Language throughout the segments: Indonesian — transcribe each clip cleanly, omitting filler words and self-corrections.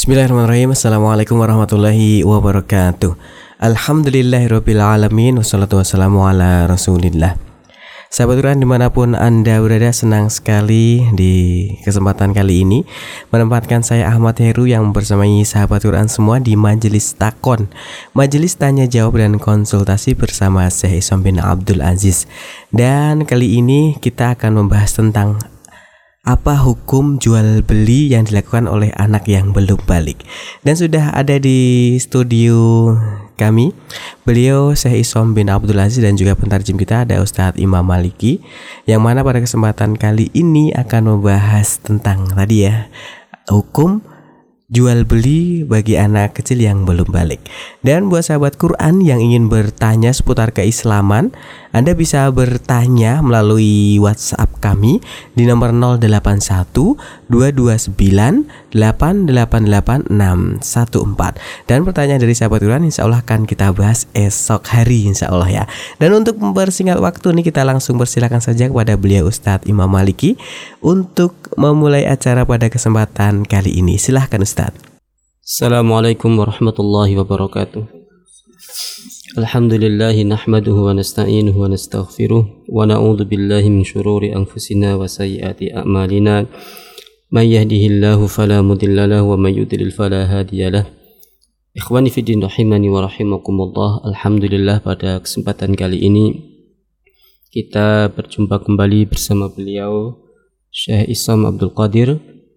Bismillahirrahmanirrahim. Assalamualaikum warahmatullahi wabarakatuh. Alhamdulillahirabbil alamin wassalatu wassalamu ala Rasulillah. Sahabat Quran dimanapun Anda berada, senang sekali di kesempatan kali ini menempatkan saya Ahmad Heru yang bersamai sahabat Quran semua di Majelis Takon, Majelis Tanya Jawab dan Konsultasi bersama Syekh Isom bin Abdul Aziz. Dan kali ini kita akan membahas tentang apa hukum jual beli yang dilakukan oleh anak yang belum balik. Dan sudah ada di studio kami beliau Syekh Isom bin Abdul Aziz dan juga pentarjim kita ada Ustadz Imam Maliki, yang mana pada kesempatan kali ini akan membahas tentang tadi ya, hukum jual beli bagi anak kecil yang belum balik. Dan buat sahabat Quran yang ingin bertanya seputar keislaman, Anda bisa bertanya melalui WhatsApp kami di nomor 081 229 888614. Dan pertanyaan dari sahabat Quran insya Allah akan kita bahas esok hari insya Allah ya. Dan untuk mempersingkat waktu nih, kita langsung persilakan saja kepada beliau Ustadz Imam Maliki untuk memulai acara pada kesempatan kali ini. Silahkan Ustadz. Assalamualaikum warahmatullahi wabarakatuh. Alhamdulillahi nahmaduhu wa nasta'inuhu wa nastaghfiruh wa na'udzu billahi min syururi anfusina wa sayyiati a'malina. May yahdihillahu fala mudilla lahu wa may yudlil fala hadiyalah. Ikhwani fi din rahimani wa rahimakumullah. Alhamdulillah pada kesempatan kali ini kita berjumpa kembali bersama beliau Syekh Isom Abdul Qadir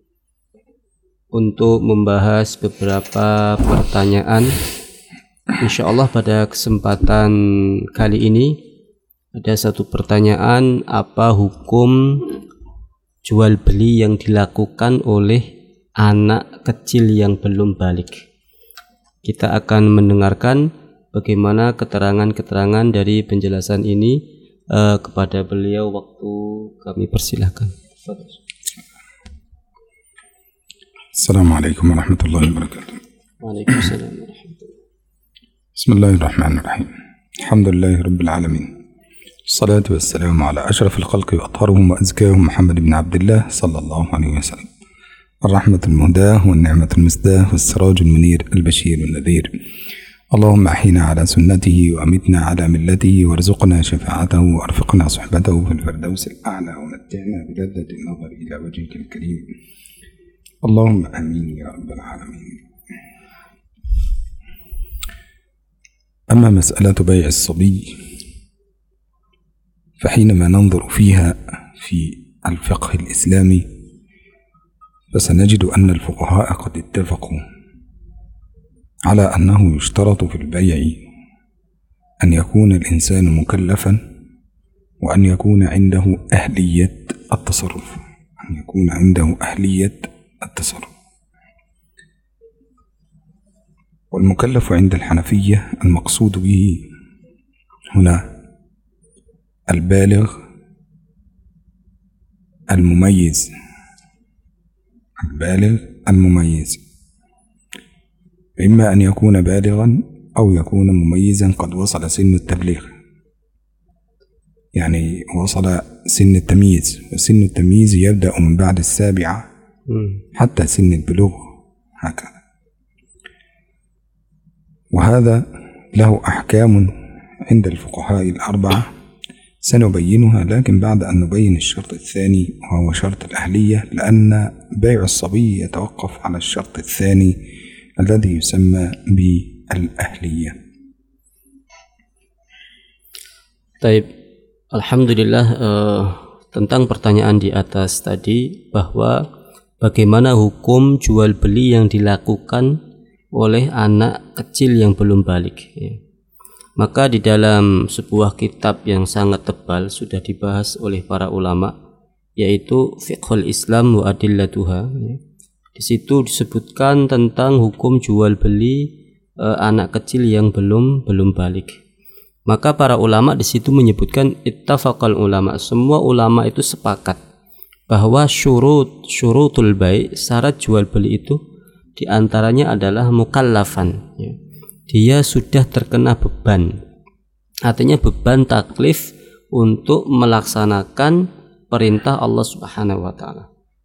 untuk membahas beberapa pertanyaan. InsyaAllah pada kesempatan kali ini ada satu pertanyaan, apa hukum jual beli yang dilakukan oleh anak kecil yang belum balik. Kita akan mendengarkan bagaimana keterangan-keterangan dari penjelasan ini kepada beliau. Waktu kami persilahkan. Assalamualaikum warahmatullahi wabarakatuh. Waalaikumsalam warahmatullahi. Bismillahirrahmanirrahim. Alhamdulillahi rabbil alamin. Assalatu wassalamu ala ashrafil khalqi wa atharuhum wa azkahum Muhammad ibn Abdullah sallallahu alaihi wasallam. Ar-rahmatul muhdah wa ni'matul misdah wa sirajul munir al-bashir wal-nadhir. Allahumma ahyina ala sunnatihi wa amitna ala millatihi warzuqna syafa'atahu wa arfiqna suhbatahu fil firdausil a'la wa matti'na biladati an-nazar ila wajhikal karim. Allahumma amin ya rabbal alamin. أما مسألة بيع الصبي فحينما ننظر فيها في الفقه الإسلامي فسنجد أن الفقهاء قد اتفقوا على أنه يشترط في البيع أن يكون الإنسان مكلفا وأن يكون عنده أهلية التصرف. والمكلف عند الحنفية المقصود به هنا البالغ المميز، إما أن يكون بالغا أو يكون مميزا قد وصل سن التبليغ، يعني وصل سن التمييز، وسن التمييز يبدأ من بعد 7 حتى سن البلوغ هكذا. وهذا له أحكام عند الفقهاء ال4 سنبينها، لكن بعد أن نبين الشرط الثاني وهو شرط الأهلية، لأن بيع الصبي يتوقف على الشرط الثاني الذي يسمى بالأهلية. Baik, alhamdulillah tentang pertanyaan di atas tadi, bahwa bagaimana hukum jual beli yang dilakukan oleh anak kecil yang belum balik ya. Maka di dalam sebuah kitab yang sangat tebal sudah dibahas oleh para ulama, yaitu Fiqhul Islam wa Adillatuha ya. Di situ disebutkan tentang hukum jual beli anak kecil yang belum balik. Maka para ulama di situ menyebutkan ittafaqal ulama, semua ulama itu sepakat bahwa syurutul bai', syarat jual beli itu di antaranya adalah mukallafan ya. Dia sudah terkena beban, artinya beban taklif untuk melaksanakan perintah Allah Subhanahu wa taala.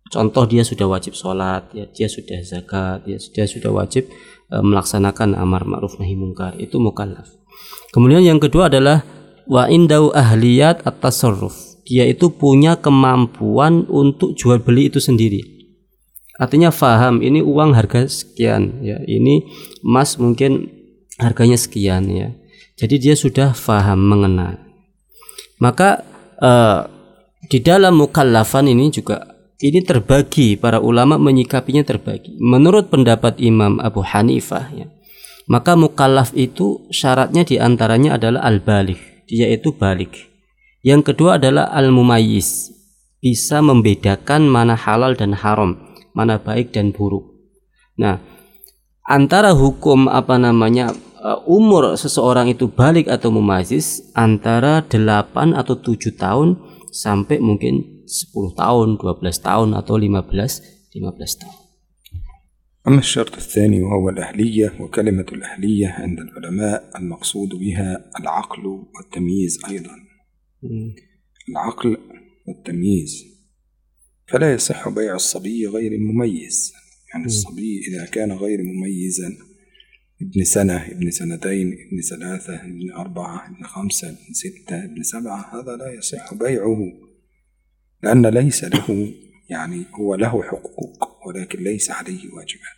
Contoh dia sudah wajib sholat, ya, dia sudah zakat, ya, dia sudah wajib melaksanakan amar ma'ruf nahi mungkar, itu mukallaf. Kemudian yang kedua adalah wa indau ahliyat at-tasarruf. Dia itu punya kemampuan untuk jual beli itu sendiri. Artinya faham ini uang harga sekian, ya, ini emas mungkin harganya sekian, ya. Jadi dia sudah faham mengenal. Maka di dalam mukallafan ini juga ini terbagi, para ulama menyikapinya terbagi. Menurut pendapat Imam Abu Hanifah, ya, maka mukallaf itu syaratnya diantaranya adalah al-baligh, dia itu balik. Yang kedua adalah al-mumayyiz, bisa membedakan mana halal dan haram, mana baik dan buruk. Nah, antara hukum umur seseorang itu balik atau mumayyiz antara 8 atau 7 tahun sampai mungkin 10 tahun, 12 tahun atau 15 tahun. أما الشرط الثاني وهو الأهلية، وكلمة الأهلية عند العلماء المقصود بها العقل والتمييز أيضا. العقل والتمييز، فلا يصح بيع الصبي غير المميز. يعني الصبي إذا كان غير مميزا، ابن سنة، ابن سنتين، ابن 3، ابن 4، ابن 5، ابن 6، ابن 7، هذا لا يصح بيعه، لأن ليس له، يعني هو له حقوق ولكن ليس عليه واجبات.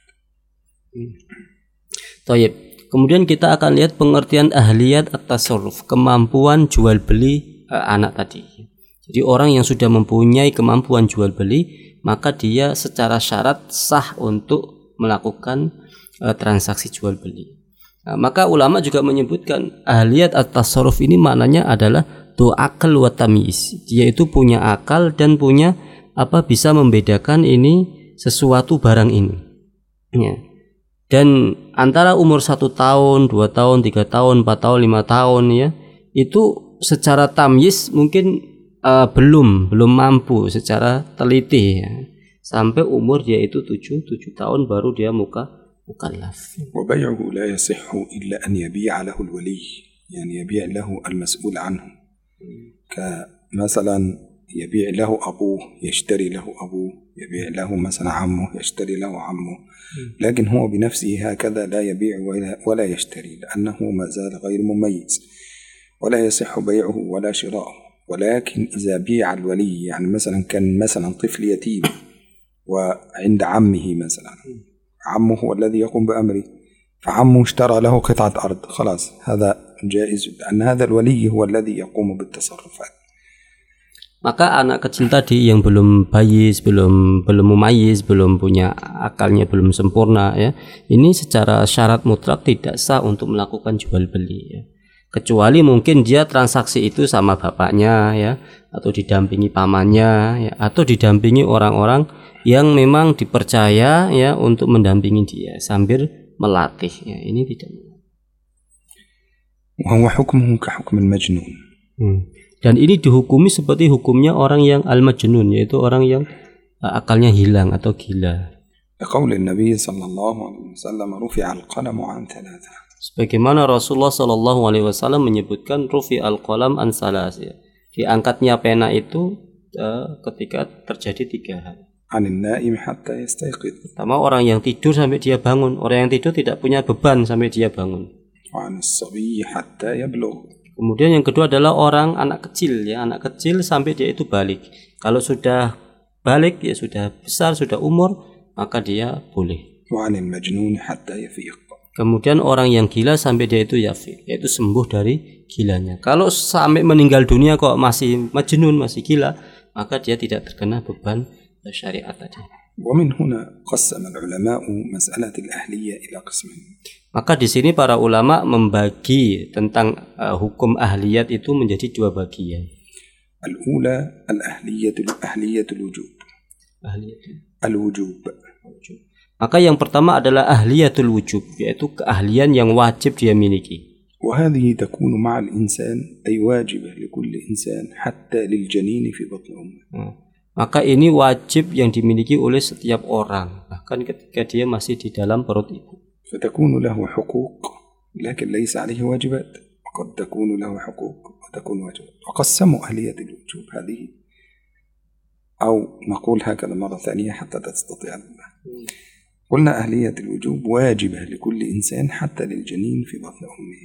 Tayyib. Kemudian kita akan lihat pengertian ahliyat at-tasarruf, kemampuan jual beli anak tadi. Jadi orang yang sudah mempunyai kemampuan jual beli, maka dia secara syarat sah untuk melakukan transaksi jual beli. Nah, maka ulama juga menyebutkan ahliyat at-tasarruf ini maknanya adalah tu akal wa tamyiz. Dia itu punya akal dan punya bisa membedakan ini sesuatu barang ini. Ya. Dan antara umur 1 tahun, 2 tahun, 3 tahun, 4 tahun, 5 tahun, ya, itu secara tamyiz mungkin belum mampu secara teliti, ya. Sampai umur dia itu 7 tahun baru dia mukallaf. وبيعه لا يصح إلا أن يبيع له الولي، يعني يبيع له المسؤول عنه، كمثلا يبيع له أبوه يشتري له أبوه، يبيع له مثلا عمه يشتري له عمه، لكن هو بنفسه هكذا لا يبيع ولا يشتري، لأنه ما زال غير مميز ولا يصح بيعه ولا شراؤه. ولكن إذا بيع الولي، يعني مثلا كان مثلا طفل يتيم وعند عمه مثلا، عمه هو الذي يقوم بأمره، فعمه اشترى له قطعة أرض، خلاص هذا جائز، لأن هذا الولي هو الذي يقوم بالتصرفات. Maka anak kecil tadi yang belum bayis, belum mumayyiz, belum punya akalnya, belum sempurna, ya, ini secara syarat mutlak tidak sah untuk melakukan jual beli, ya. Kecuali mungkin dia transaksi itu sama bapaknya, ya, atau didampingi pamannya, ya, atau didampingi orang-orang yang memang dipercaya, ya, untuk mendampingi dia sambil melatih, ya. Ini tidak. وهو حكمه كحكم المجنون. Dan ini dihukumi seperti hukumnya orang yang al-majnun, yaitu orang yang akalnya hilang atau gila. لقول النبي صلى الله عليه وسلم رفع القلم عن 3. Sebagaimana Rasulullah sallallahu alaihi wasallam menyebutkan rufi al-qalam an salas, ya. Diangkatnya pena itu ketika terjadi 3 hal. عن النائم حتى يستيقظ. Pertama, orang yang tidur sampai dia bangun. Orang yang tidur tidak punya beban sampai dia bangun. وعن الصبي حتى يبلغ. Kemudian yang kedua adalah orang anak kecil, ya, anak kecil sampai dia itu balik. Kalau sudah balik, ya sudah besar, sudah umur, maka dia boleh. وعن المجنون حتى يفيق. Kemudian orang yang gila sampai dia itu yafiq, yaitu sembuh dari gilanya. Kalau sampai meninggal dunia kok masih majnun, masih gila, maka dia tidak terkena beban syariat tadi. ومن هنا قسم العلماء مسألة الأهلية إلى قسمين. Maka di sini para ulama membagi tentang hukum ahliyat itu menjadi 2 bagian. الأولى أهلية الوجوب. الوجوب. Maka yang pertama adalah ahliyatul wujub, yaitu keahlian yang wajib dia miliki. وهذه تكون مع الإنسان أي واجبة لكل إنسان حتى للجنين في بطن أمه. Maka ini wajib yang dimiliki oleh setiap orang, bahkan ketika dia masih di dalam perut ibu. فتكون له حقوق لكن ليس عليه واجبات، وقد تكون له حقوق وتكون واجبات. وقسموا أهلية الوجوب هذه أو نقول هكذا مرة ثانية حتى تستطيع. قلنا أهلية الوجوب واجبة لكل إنسان حتى للجنين في بطن أمه.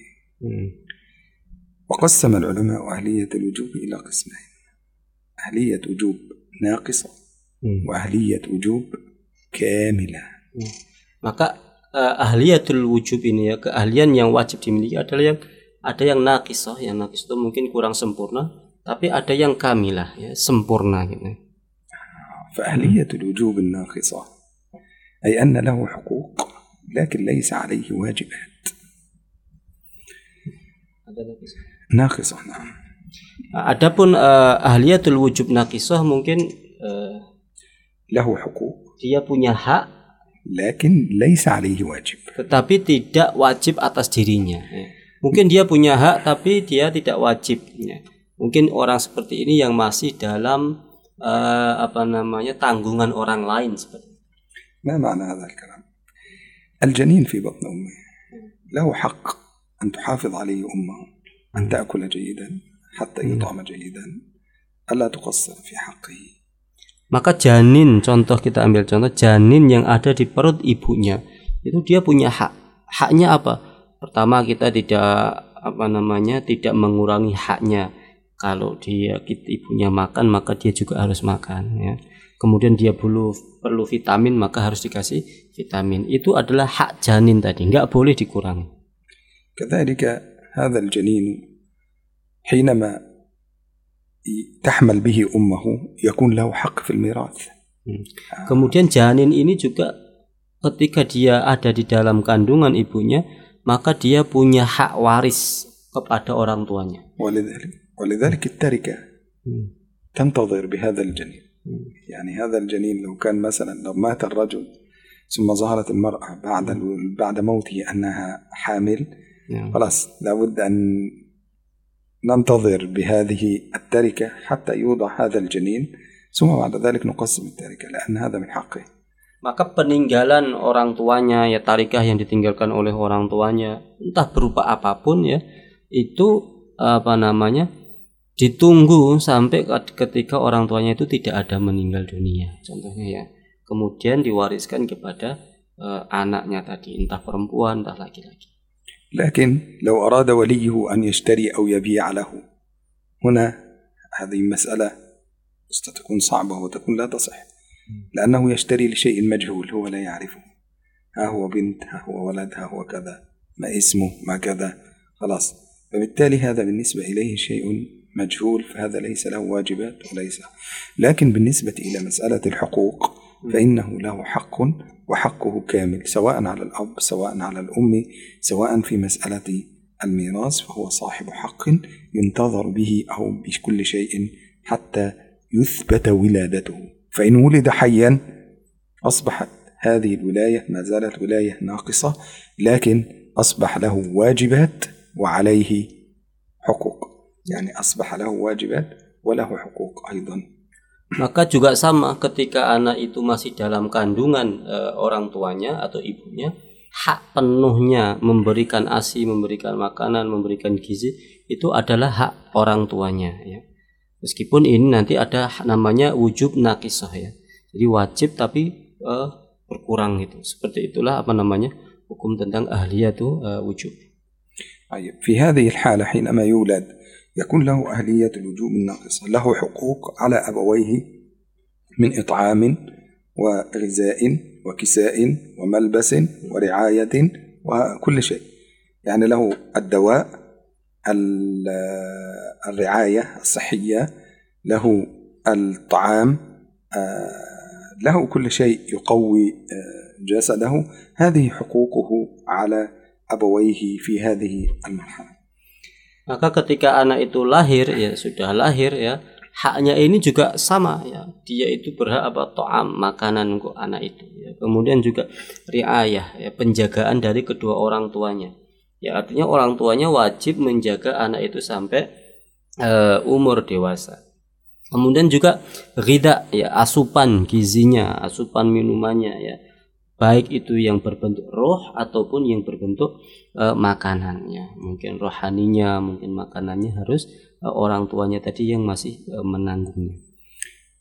وقسم العلماء أهلية الوجوب إلى قسمين: أهلية وجوب ناقصة وأهلية وجوب كاملة. Maka ahliyatul wujub ini ya, keahlian yang wajib dimiliki adalah ada yang naqisah, yang naqis itu mungkin kurang sempurna, tapi ada yang kamilah ya, sempurna gitu. فأهلية الوجوب الناقصة أي أن له حقوق لكن ليس عليه واجبات. ناقصة نعم. Adapun ahliyatul wujub naqisah mungkin له حقوق dia punya hak لكن ليس عليه واجب. Tetapi tidak wajib atas dirinya. Mungkin dia punya hak tapi dia tidak wajib. Mungkin orang seperti ini yang masih dalam tanggungan orang lain seperti. ما معنى هذا الكلام؟ الجنين في بطن أمه له حق أن تحافظ عليه أمه، أن تأكل جيدا حتى يطعم جيدا، ألا تقصر في حقه. Maka janin, contoh kita ambil contoh janin yang ada di perut ibunya, itu dia punya hak. Haknya apa? Pertama kita tidak tidak mengurangi haknya. Kalau ibunya makan maka dia juga harus makan ya. Kemudian dia perlu vitamin maka harus dikasih vitamin. Itu adalah hak janin tadi, enggak boleh dikurangi. كذلك هذا الجنين حينما تحمل به أمه يكون له حق في الميراث. Kemudian janin ini juga ketika dia ada di dalam kandungan ibunya, maka dia punya hak waris kepada orang tuanya. ولذلك التركة تنتظر بهذا الجنين. يعني هذا الجنين لو كان مثلا لو مات الرجل ثم ظهرت المرأة بعد موته أنها حامل، خلاص لابد أن ننتظر بهذه التركة حتى يوضع هذا الجنين ثم بعد ذلك نقسم التركة لأن هذا من حقه. Maka peninggalan orang tuanya ya, tarikah yang ditinggalkan oleh orang tuanya entah berupa apapun ya, itu ditunggu sampai ketika orang tuanya itu tidak ada meninggal dunia contohnya ya. Kemudian diwariskan kepada anaknya tadi, entah perempuan entah laki-laki. لكن لو أراد وليه أن يشتري أو يبيع له، هنا هذه مسألة ستكون صعبة وتكون لا تصح، لأنه يشتري لشيء مجهول هو لا يعرفه. ها هو بنت، ها هو ولد، ها هو كذا، ما اسمه، ما كذا، خلاص. فبالتالي هذا بالنسبة إليه شيء مجهول، فهذا ليس له واجبات وليس. لكن بالنسبة إلى مسألة الحقوق فإنه له حق وحقه كامل، سواء على الأب سواء على الأم سواء في مسألة الميراث، فهو صاحب حق ينتظر به أو بكل شيء حتى يثبت ولادته. فإن ولد حيا أصبحت هذه الولاية ما زالت ولاية ناقصة، لكن أصبح له واجبات وعليه حقوق، يعني أصبح له واجبات وله حقوق أيضا. Maka juga sama ketika anak itu masih dalam kandungan orang tuanya atau ibunya, hak penuhnya memberikan ASI, memberikan makanan, memberikan gizi itu adalah hak orang tuanya ya. Meskipun ini nanti ada namanya wujub naqisah ya. Jadi wajib tapi berkurang gitu. Seperti itulah hukum tentang ahliyatu wujub. في هذه الحالة حينما يولد يكون له أهلية الوجوب الناقصة، له حقوق على أبويه من إطعام وغذاء وكساء وملبس ورعاية وكل شيء، يعني له الدواء، الرعاية الصحية، له الطعام، له كل شيء يقوي جسده. هذه حقوقه على أبويه في هذه المرحلة. Maka ketika anak itu lahir ya, sudah lahir ya, haknya ini juga sama ya. Dia itu berhak to'am, makanan untuk anak itu ya. Kemudian juga riayah ya, penjagaan dari kedua orang tuanya. Ya artinya orang tuanya wajib menjaga anak itu sampai umur dewasa. Kemudian juga ghidha ya, asupan gizinya, asupan minumannya ya. Baik itu yang berbentuk roh ataupun yang berbentuk makanannya. Mungkin rohaninya, mungkin makanannya harus orang tuanya tadi yang masih menanggungnya.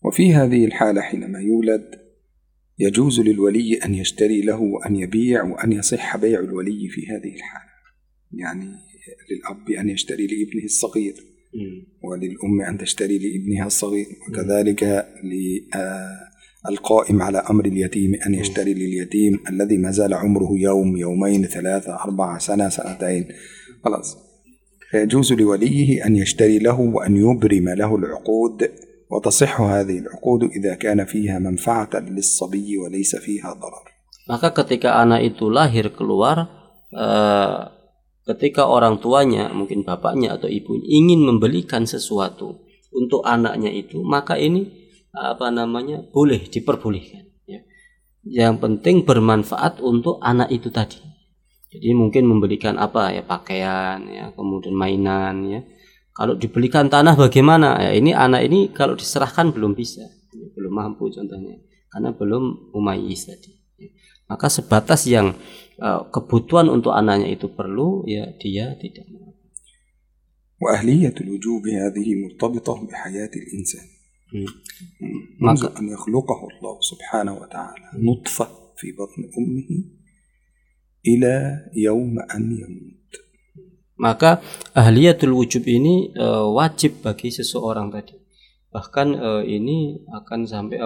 وفي هذه الحالة حينما يولد يجوز للولي أن يشتري له وأن يبيع وأن يصح بيع الولي في هذه الحالة. يعني للأب أن يشتري لابنه الصغير، وللأم أن تشتري لابنها الصغير، وكذلك للقائم على أمر اليتيم أن يشتري لليتيم الذي ما زال عمره يوم، يومين، 3، 4 سنة، 2 خلاص. فيجوز لوليه أن يشتري له وأن يبرم له العقود، وتصح هذه العقود إذا كان فيها منفعة للصبي وليس فيها ضرر. Maka ketika anak itu lahir keluar, ketika orang tuanya, mungkin bapaknya atau ibunya ingin membelikan sesuatu untuk anaknya itu, maka ini boleh diperbolehkan. Ya. Yang penting bermanfaat untuk anak itu tadi. Jadi mungkin membelikan pakaian, ya, kemudian mainan, ya. Kalau dibelikan tanah bagaimana? Ya, ini anak ini kalau diserahkan belum bisa, belum mampu contohnya, karena belum mumayyiz tadi. Ya. Maka sebatas yang kebutuhan untuk anaknya itu perlu, ya dia tidak. وأهلية الوجوب هذه مرتبطة بحياة الإنسان. منذ أن يخلقه الله سبحانه وتعالى نطفة في بطن أمه إلى يوم أن يموت. Maka ahliyatul wujub ini wajib bagi seseorang tadi. Bahkan ini akan sampai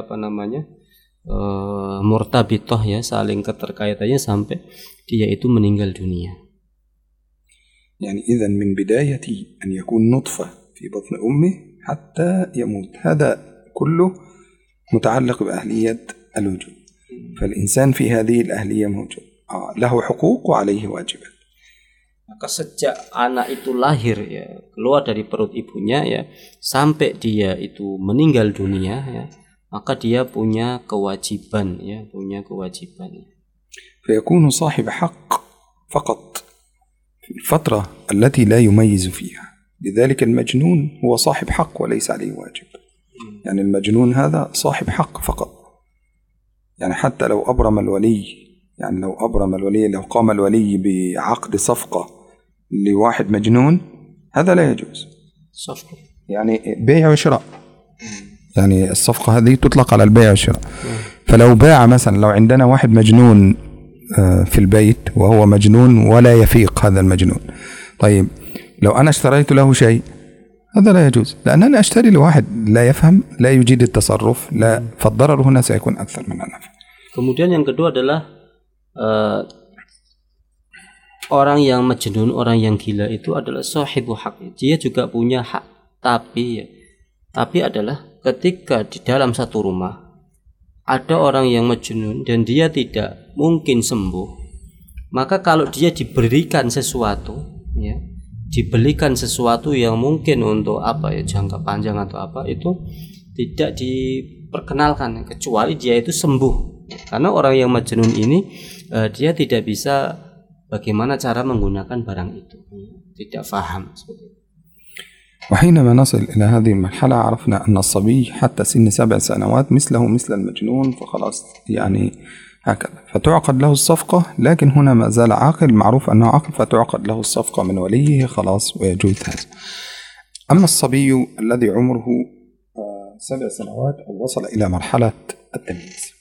murtabitoh, ya, saling keterkaitannya sampai dia itu meninggal dunia. يعني إذن من بداية أن يكون نطفة في بطن أمه حتى يموت، هذا كله متعلق بأهلية الوجوب. فالإنسان في هذه الأهلية موجود، له حقوق وعليه واجبات. Maka sejak anak itu lahir, ya, keluar dari perut ibunya, ya, sampai dia itu meninggal dunia, ya, maka dia punya kewajiban, ya, punya kewajiban. فيكون صاحب حق فقط في الفترة التي لا يميز فيها. لذلك المجنون هو صاحب حق وليس عليه واجب. يعني المجنون هذا صاحب حق فقط. يعني حتى لو أبرم الولي، لو قام الولي بعقد صفقة لواحد مجنون، هذا لا يجوز. صفقة يعني بيع وشراء، يعني الصفقة هذه تطلق على البيع والشراء. فلو باع مثلا، لو عندنا واحد مجنون في البيت وهو مجنون ولا يفيق هذا المجنون، طيب لو أنا اشتريت له شيء هذا لا يجوز، لأن أنا أشتري لواحد لا يفهم، لا يجيد التصرف، لا، فالضرر هنا سيكون أكثر من النفع. Kemudian yang kedua adalah orang yang majnun, orang yang gila itu adalah sahibu hak. Dia juga punya hak, tapi adalah ketika di dalam satu rumah ada orang yang majnun dan dia tidak mungkin sembuh, maka kalau dia diberikan sesuatu, ya, dibelikan sesuatu yang mungkin untuk jangka panjang atau itu tidak diperkenalkan kecuali dia itu sembuh. Karena orang yang majnun ini dia tidak bisa bagaimana cara menggunakan barang itu, tidak paham. وحينما نصل إلى هذه المرحلة عرفنا أن الصبي حتى سن 7 سنوات مثله مثل المجنون، فخلاص يعني هكذا، فتعقد له الصفقة، لكن هنا ما زال عاقل، معروف أنه عاقل، فتعقد له الصفقة من وليه خلاص ويجوز هذا. أما الصبي الذي عمره 7 سنوات أو وصل إلى مرحلة التمييز،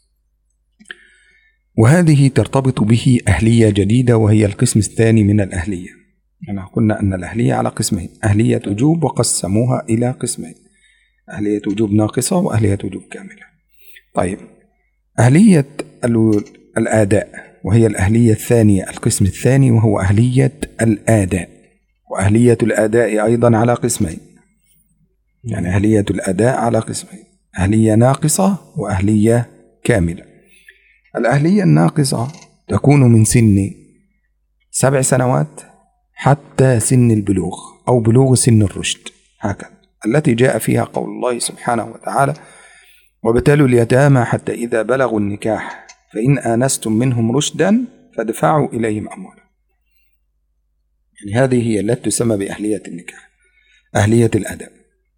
وهذه ترتبط به أهلية جديدة وهي القسم الثاني من الأهلية. قلنا أن الأهلية على قسمين، أهلية وجوب وقسموها إلى قسمين، أهلية وجوب ناقصة وأهلية وجوب كاملة. طيب، أهلية الآداء وهي الأهلية الثانية، القسم الثاني، وهو أهلية الآداء. وأهلية الآداء أيضا على قسمين، يعني أهلية الآداء على قسمين، أهلية ناقصة وأهلية كاملة. الأهلية الناقصة تكون من سن 7 سنوات حتى سن البلوغ أو بلوغ سن الرشد، هكذا، التي جاء فيها قول الله سبحانه وتعالى: وابتلوا اليتامى حتى إذا بلغوا النكاح فإن آنستم منهم رشدا فادفعوا إليهم أموالهم. يعني هذه هي التي تسمى بأهلية النكاح، أهلية الأداء.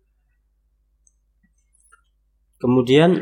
Kemudian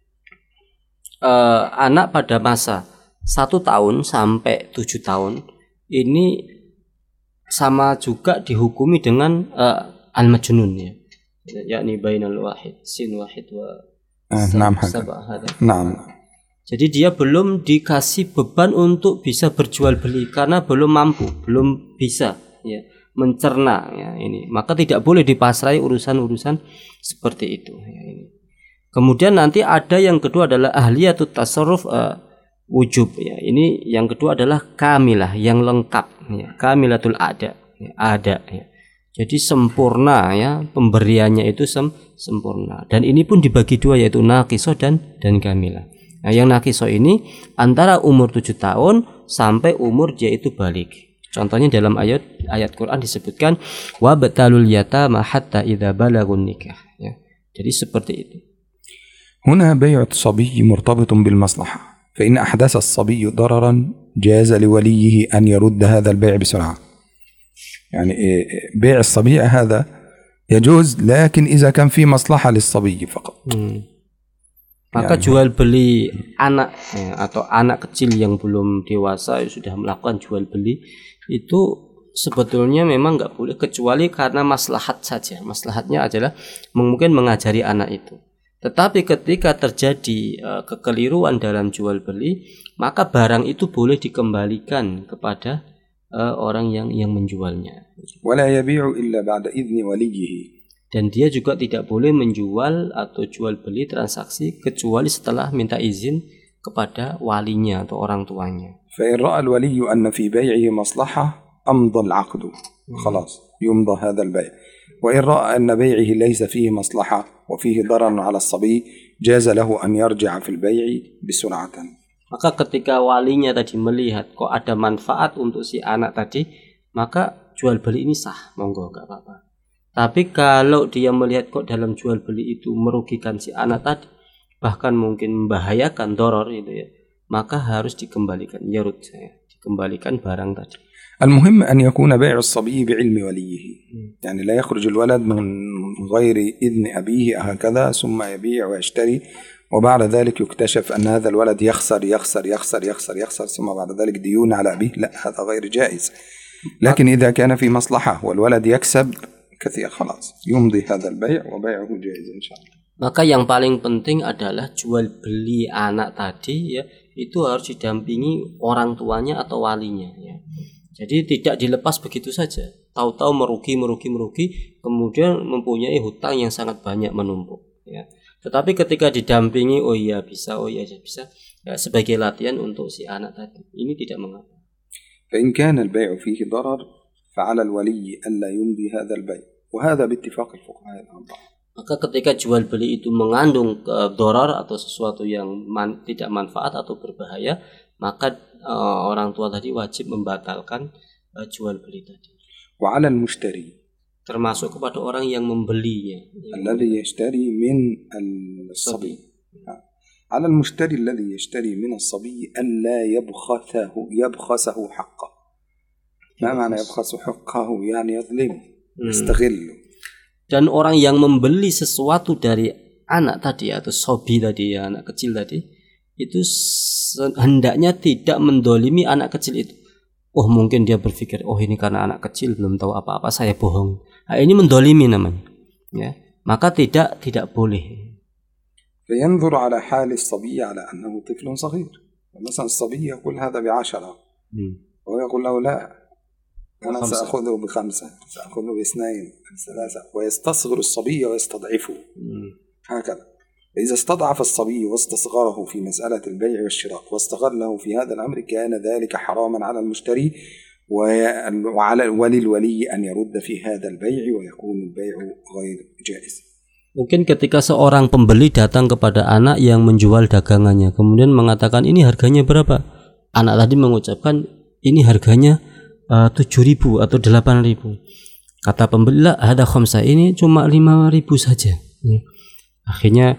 anak pada masa 1 tahun sampai 7 tahun ini sama juga dihukumi dengan al-majnun, ya. yakni bainal wahid sin wahid wa نعم sab'ah هذا hada. نعم. Jadi dia belum dikasih beban untuk bisa berjual beli karena belum mampu, belum bisa ya mencerna ya ini. Maka tidak boleh dipasrai urusan-urusan seperti itu ya ini. Kemudian nanti ada yang kedua adalah ahliyatut tasarruf wujub ya. Ini yang kedua adalah kamilah yang lengkap ya. Kamilatul ada ya, ada ya. Jadi sempurna ya, pemberiannya itu sempurna. Dan ini pun dibagi dua yaitu naqisoh dan kamilah. Nah, yang naqisoh ini antara umur 7 tahun sampai umur dia itu balik. Contohnya dalam ayat Quran disebutkan wabtalul yatama hatta idza balagun nikah ya. Jadi seperti itu. هنا بيع الصبي مرتبط بالمصلحة، فإن أحدث الصبي ضررا جاز لوليه أن يرد هذا البيع بسرعة. يعني بيع الصبي هذا يجوز لكن إذا كان في مصلحة للصبي فقط. Maka jual beli anak atau anak kecil yang belum dewasa sudah melakukan jual beli itu sebetulnya memang nggak boleh kecuali karena maslahat saja. Maslahatnya adalah mungkin mengajari anak itu. Tetapi ketika terjadi kekeliruan dalam jual beli, maka barang itu boleh dikembalikan kepada orang yang menjualnya. ولا يبيع إلا بعد إذن وليه. Dan dia juga tidak boleh menjual atau jual beli transaksi kecuali setelah minta izin kepada walinya atau orang tuanya. فإن رأى الولي أن في بيعه مصلحة أمضى العقد خلاص يمضى هذا البيع. وإن رأى أن بيعه ليس فيه مصلحة وفيه ضرر على الصبي جاز له أن يرجع في البيع بسرعة. Maka ketika walinya tadi melihat kok ada manfaat untuk si anak tadi, maka jual beli ini sah, monggo nggak apa-apa. Tapi kalau dia melihat kok dalam jual beli itu merugikan si anak tadi, bahkan mungkin membahayakan doror itu ya, maka harus dikembalikan, yarud ya, dikembalikan barang tadi. المهم أن يكون بيع الصبي بعلم وليه، يعني لا يخرج الولد من غير إذن أبيه هكذا ثم يبيع ويشتري وبعد ذلك يكتشف أن هذا الولد يخسر ثم بعد ذلك ديون على أبيه. لا، هذا غير جائز. لكن إذا كان في مصلحة والولد يكسب كثير خلاص يمضي هذا البيع وبيعه جائز إن شاء الله. Maka yang paling penting adalah jual beli anak tadi ya itu harus didampingi orang tuanya atau walinya ya. Jadi tidak dilepas begitu saja. Tahu-tahu merugi, kemudian mempunyai hutang yang sangat banyak menumpuk ya. Tetapi ketika didampingi, oh iya bisa ya, sebagai latihan untuk si anak tadi. Ini tidak mengapa. فإن كان البيع فيه ضرر فعلى الولي ألا يمضي هذا البيع وهذا باتفاق الفقهاء الأربعة. Maka ketika jual beli itu mengandung dorar atau sesuatu yang tidak manfaat atau berbahaya, maka orang tua tadi wajib membatalkan jual beli tadi. وعلى المشتري, termasuk kepada orang yang membelinya. الذي يشتري من الصبي. على المشتري الذي يشتري من الصبي ألا يبخسه حقه. ما معنى يبخس حقه؟ يعني يظلمه، يستغله. Dan orang yang membeli sesuatu dari anak tadi atau sobi tadi ya, anak kecil tadi itu hendaknya tidak mendolimi anak kecil itu. Oh mungkin dia berpikir oh ini karena anak kecil belum tahu apa-apa saya bohong. Nah, ini mendolimi namanya ya. Maka tidak boleh. فينظر على حال الصبي على أنه طفل صغير. مثلا الصبي يقول هذا ب10 ويقول له لا أنا سأخذه ب5 سأخذه ب2 3 ويستصغر الصبي ويستضعفه هكذا. إذا استضعف الصبي واستصغره في مسألة البيع والشراء واستغله في هذا الأمر كان ذلك حراما على المشتري وعلى وللولي أن يرد في هذا البيع ويكون البيع غير جائز. Mungkin ketika seorang pembeli datang kepada anak yang menjual dagangannya, kemudian mengatakan ini harganya berapa? Anak tadi mengucapkan ini harganya 7.000 atau 8.000. Kata pembeli, ada khamsa ini cuma 5.000 saja. Ya. Akhirnya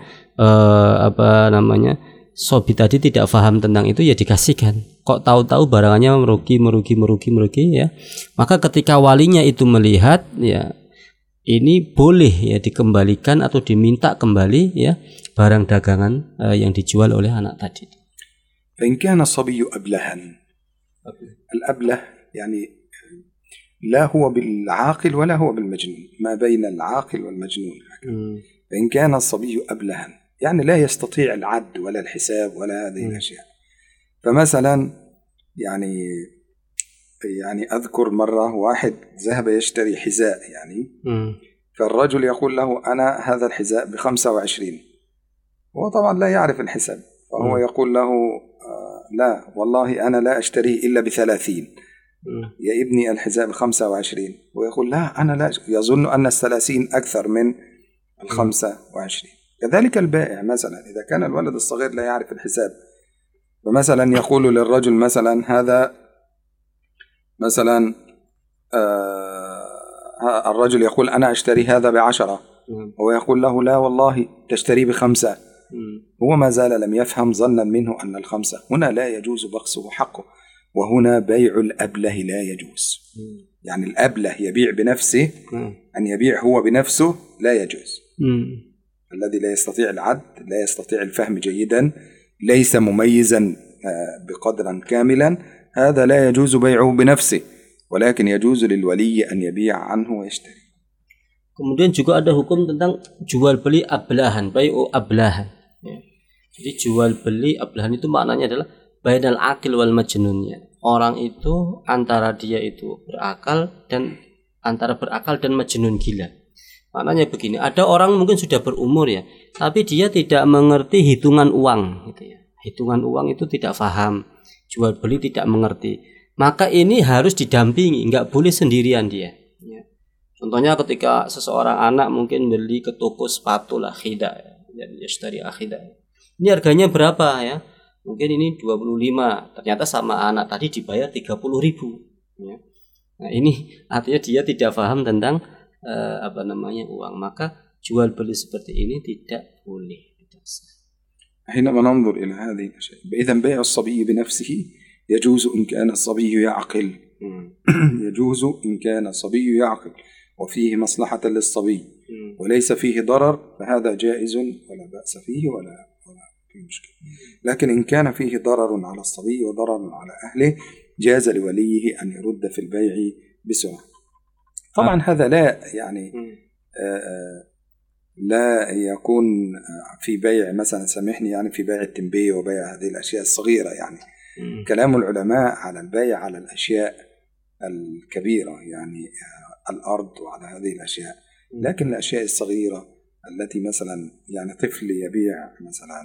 sobi tadi tidak paham tentang itu ya dikasihkan. Kok tahu-tahu barangannya merugi ya. Maka ketika walinya itu melihat ya ini boleh ya dikembalikan atau diminta kembali ya barang dagangan yang dijual oleh anak tadi. فإن كان الصبي أبلها الأبله يعني لا هو بالعاقل ولا هو بالمجنون، ما بين العاقل والمجنون. فإن كان الصبي أبلها يعني لا يستطيع العد ولا الحساب ولا هذه الأشياء، فمثلا يعني أذكر مرة واحد ذهب يشتري حذاء فالرجل يقول له أنا هذا الحذاء ب25، هو طبعا لا يعرف الحساب، فهو يقول له لا والله أنا لا أشتريه إلا ب30، يا ابني الحذاء ب25، ويقول لا أنا لا، يظن أن ال30 أكثر من ال25. كذلك البائع مثلا إذا كان الولد الصغير لا يعرف الحساب، فمثلا يقول للرجل مثلا هذا مثلا الرجل يقول أنا أشتري هذا ب10، هو يقول له لا والله تشتري ب5، هو ما زال لم يفهم ظنا منه أن ال5، هنا لا يجوز بخسه حقه، وهنا بيع الأبله لا يجوز. يعني الأبله يبيع بنفسه، أن يبيع هو بنفسه لا يجوز. الذي لا يستطيع العد، لا يستطيع الفهم جيدا، ليس مميزا بقدرا كاملا، هذا لا يجوز بيعه بنفسه، ولكن يجوز للولي أن يبيع عنه ويشتري. Kemudian juga ada hukum tentang jual beli ablahan, bai'u ablahan. Jadi jual beli ablahan itu maknanya adalah bainal aqil wal majnun. Orang itu antara dia itu berakal dan antara berakal dan majnun gila. Maknanya begini, ada orang mungkin sudah berumur ya, tapi dia tidak mengerti hitungan uang gitu ya. Hitungan uang itu tidak paham, jual beli tidak mengerti. Maka ini harus didampingi, enggak boleh sendirian dia. Contohnya ketika seseorang anak mungkin beli ke toko sepatu lah khida, jadi yashtari akhida. Ini harganya berapa ya? Mungkin ini 25, ternyata sama anak tadi dibayar 30.000 ya. Nah, ini artinya dia tidak paham tentang uang, maka jual beli seperti ini tidak boleh. حينما ننظر إلى هذه الأشياء إذا بيع الصبي بنفسه يجوز إن كان الصبي يعقل، يجوز إن كان الصبي يعقل وفيه مصلحة للصبي وليس فيه ضرر، فهذا جائز ولا بأس فيه ولا في مشكلة. لكن إن كان فيه ضرر على الصبي وضرر على أهله جاز لوليه أن يرد في البيع بسرعة. طبعا هذا لا يعني لا يكون في بيع مثلا، سامحني، يعني في بيع التنبيه وبيع هذه الأشياء الصغيرة، يعني كلام العلماء على البيع على الأشياء الكبيرة، يعني الأرض وعلى هذه الأشياء، لكن الأشياء الصغيرة التي مثلا يعني طفل يبيع مثلا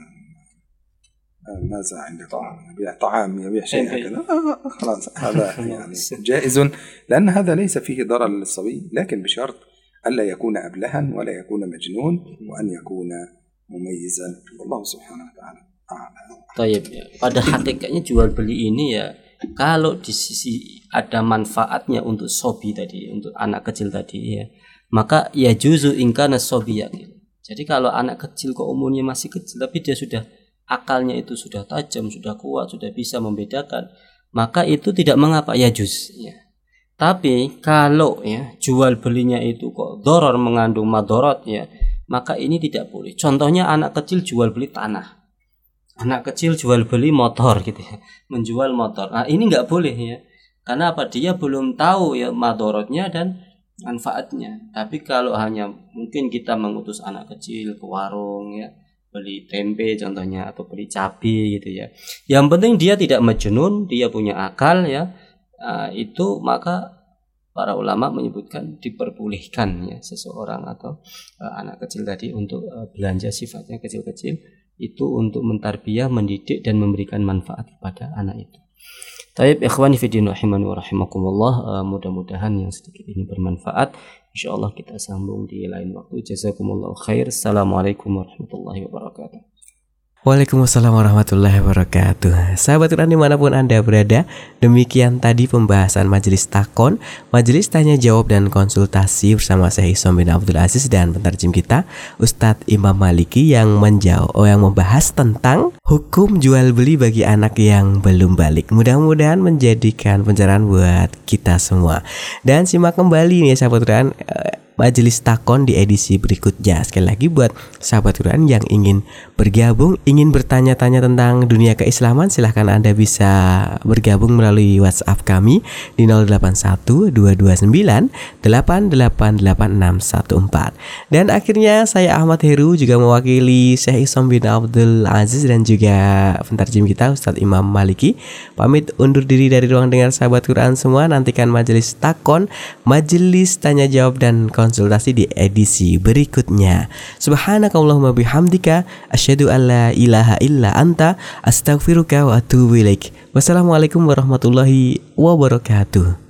ماذا عندك، يبيع طعام، يبيع شيء هكذا، خلاص هذا يعني جائز، لأن هذا ليس فيه ضرر للصبي، لكن بشرط ألا يكون أبلها ولا يكون مجنون وأن يكون مميزا، والله سبحانه وتعالى أعلم. Taib, ya. Pada hakikatnya jual beli ini ya, kalau di sisi ada manfaatnya untuk sobi tadi, untuk anak kecil tadi ya, maka ya juzu ingkana sobi ya. Jadi kalau anak kecil kok umurnya masih kecil tapi dia sudah akalnya itu sudah tajam, sudah kuat, sudah bisa membedakan, maka itu tidak mengapa, ya juz ya. Tapi kalau ya jual belinya itu kok doror mengandung madorot ya, maka ini tidak boleh. Contohnya anak kecil jual beli tanah, anak kecil jual beli motor gitu ya, menjual motor. Nah ini nggak boleh ya, karena apa? Dia belum tahu ya madorotnya dan manfaatnya. Tapi kalau hanya mungkin kita mengutus anak kecil ke warung ya, beli tempe contohnya atau beli cabai gitu ya, yang penting dia tidak majnun, dia punya akal ya. Itu maka para ulama menyebutkan diperbolehkan ya seseorang atau anak kecil tadi untuk belanja sifatnya kecil-kecil itu untuk mentarbiyah, mendidik dan memberikan manfaat kepada anak itu. Taib ikhwani fiddin rahimani wa rahimakumullah, mudah-mudahan yang sedikit ini bermanfaat. Insyaallah kita sambung di lain waktu. Jazakumullahu khair. Assalamualaikum warahmatullahi wabarakatuh. Waalaikumsalam warahmatullahi wabarakatuh. Sahabat Quran dimanapun Anda berada, demikian tadi pembahasan majelis takon, majelis tanya jawab dan konsultasi bersama Syekh Hisam bin Abdul Aziz dan pentarjim kita Ustadz Imam Maliki yang membahas tentang hukum jual beli bagi anak yang belum balik. Mudah-mudahan menjadikan pencerahan buat kita semua. Dan simak kembali nih sahabat Quran majelis takon di edisi berikutnya. Sekali lagi buat sahabat Quran yang ingin bergabung, ingin bertanya-tanya tentang dunia keislaman, silahkan Anda bisa bergabung melalui WhatsApp kami di 081229888614. Dan akhirnya saya Ahmad Heru juga mewakili Syekh Isam bin Abdul Aziz dan juga pentarjim kita Ustadz Imam Maliki pamit undur diri dari ruang dengar sahabat Quran semua. Nantikan majelis takon, majelis tanya jawab dan konsultasi di edisi berikutnya. Subhanakallahumma bihamdika asyhadu an la ilaha illa anta astaghfiruka wa atubu ilaik. Wassalamualaikum warahmatullahi wabarakatuh.